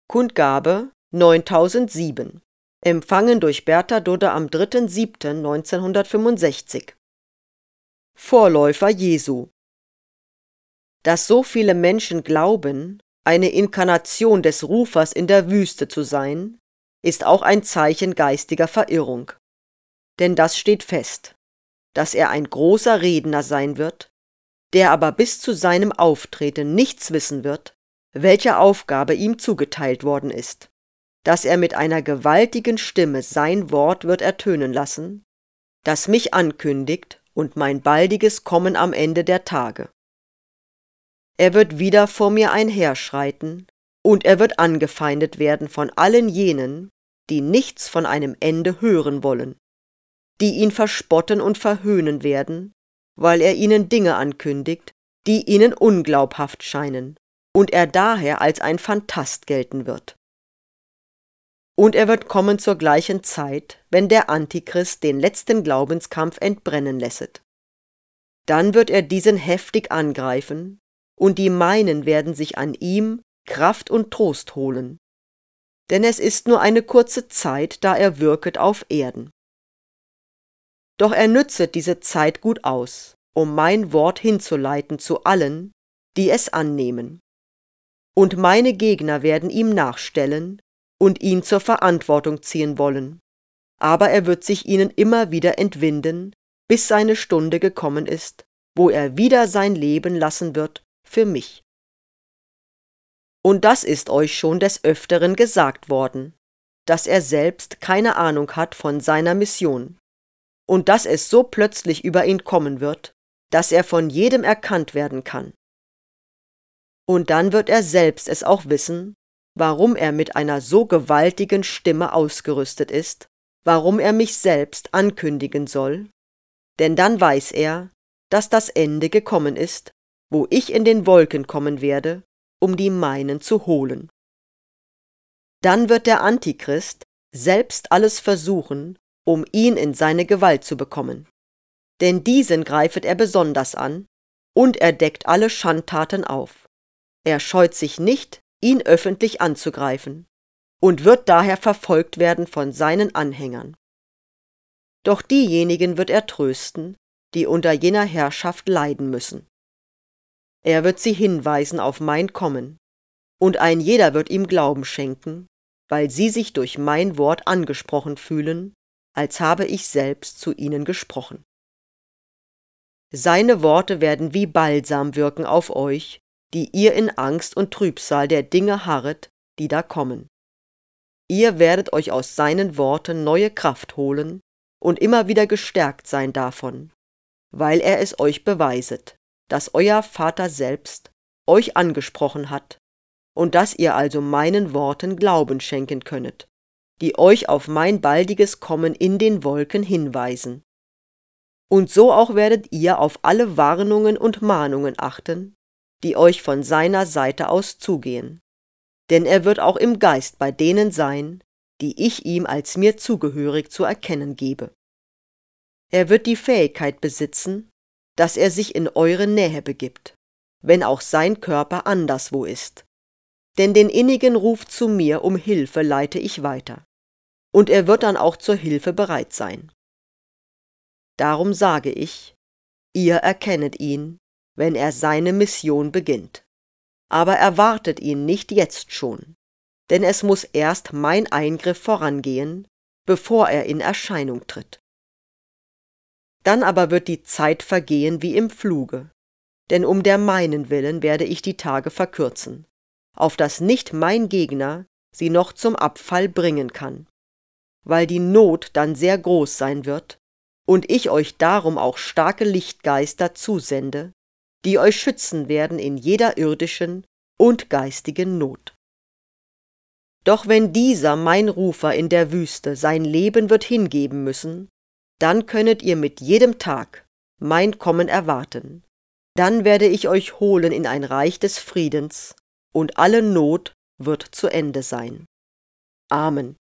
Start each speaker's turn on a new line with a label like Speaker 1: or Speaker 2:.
Speaker 1: Kundgabe 9007. Empfangen durch Bertha Dudde am 3.7.1965. Vorläufer Jesu. Dass so viele Menschen glauben, eine Inkarnation des Rufers in der Wüste zu sein, ist auch ein Zeichen geistiger Verirrung. Denn das steht fest, dass er ein großer Redner sein wird, der aber bis zu seinem Auftreten nichts wissen wird, welche Aufgabe ihm zugeteilt worden ist, dass er mit einer gewaltigen Stimme sein Wort wird ertönen lassen, das mich ankündigt und mein baldiges Kommen am Ende der Tage. Er wird wieder vor mir einherschreiten, und er wird angefeindet werden von allen jenen, die nichts von einem Ende hören wollen, die ihn verspotten und verhöhnen werden, weil er ihnen Dinge ankündigt, die ihnen unglaubhaft scheinen, und er daher als ein Phantast gelten wird. Und er wird kommen zur gleichen Zeit, wenn der Antichrist den letzten Glaubenskampf entbrennen lässet. Dann wird er diesen heftig angreifen, und die meinen werden sich an ihm Kraft und Trost holen. Denn es ist nur eine kurze Zeit, da er wirket auf Erden. Doch er nützet diese Zeit gut aus, um mein Wort hinzuleiten zu allen, die es annehmen. Und meine Gegner werden ihm nachstellen und ihn zur Verantwortung ziehen wollen, aber er wird sich ihnen immer wieder entwinden, bis seine Stunde gekommen ist, wo er wieder sein Leben lassen wird für mich. Und das ist euch schon des Öfteren gesagt worden, dass er selbst keine Ahnung hat von seiner Mission, und dass es so plötzlich über ihn kommen wird, dass er von jedem erkannt werden kann. Und dann wird er selbst es auch wissen, warum er mit einer so gewaltigen Stimme ausgerüstet ist, warum er mich selbst ankündigen soll, denn dann weiß er, dass das Ende gekommen ist, wo ich in den Wolken kommen werde, um die meinen zu holen. Dann wird der Antichrist selbst alles versuchen, um ihn in seine Gewalt zu bekommen. Denn diesen greifet er besonders an, und er deckt alle Schandtaten auf. Er scheut sich nicht, ihn öffentlich anzugreifen, und wird daher verfolgt werden von seinen Anhängern. Doch diejenigen wird er trösten, die unter jener Herrschaft leiden müssen. Er wird sie hinweisen auf mein Kommen, und ein jeder wird ihm Glauben schenken, weil sie sich durch mein Wort angesprochen fühlen, als habe ich selbst zu ihnen gesprochen. Seine Worte werden wie Balsam wirken auf euch, die ihr in Angst und Trübsal der Dinge harret, die da kommen. Ihr werdet euch aus seinen Worten neue Kraft holen und immer wieder gestärkt sein davon, weil er es euch beweiset, dass euer Vater selbst euch angesprochen hat und dass ihr also meinen Worten Glauben schenken könnet, die euch auf mein baldiges Kommen in den Wolken hinweisen. Und so auch werdet ihr auf alle Warnungen und Mahnungen achten, die euch von seiner Seite aus zugehen. Denn er wird auch im Geist bei denen sein, die ich ihm als mir zugehörig zu erkennen gebe. Er wird die Fähigkeit besitzen, dass er sich in eure Nähe begibt, wenn auch sein Körper anderswo ist. Denn den innigen Ruf zu mir um Hilfe leite ich weiter, und er wird dann auch zur Hilfe bereit sein. Darum sage ich, ihr erkennet ihn, wenn er seine Mission beginnt. Aber erwartet ihn nicht jetzt schon, denn es muss erst mein Eingriff vorangehen, bevor er in Erscheinung tritt. Dann aber wird die Zeit vergehen wie im Fluge, denn um der meinen Willen werde ich die Tage verkürzen, auf dass nicht mein Gegner sie noch zum Abfall bringen kann, weil die Not dann sehr groß sein wird und ich euch darum auch starke Lichtgeister zusende, die euch schützen werden in jeder irdischen und geistigen Not. Doch wenn dieser mein Rufer in der Wüste sein Leben wird hingeben müssen, dann könnet ihr mit jedem Tag mein Kommen erwarten. Dann werde ich euch holen in ein Reich des Friedens, und alle Not wird zu Ende sein. Amen.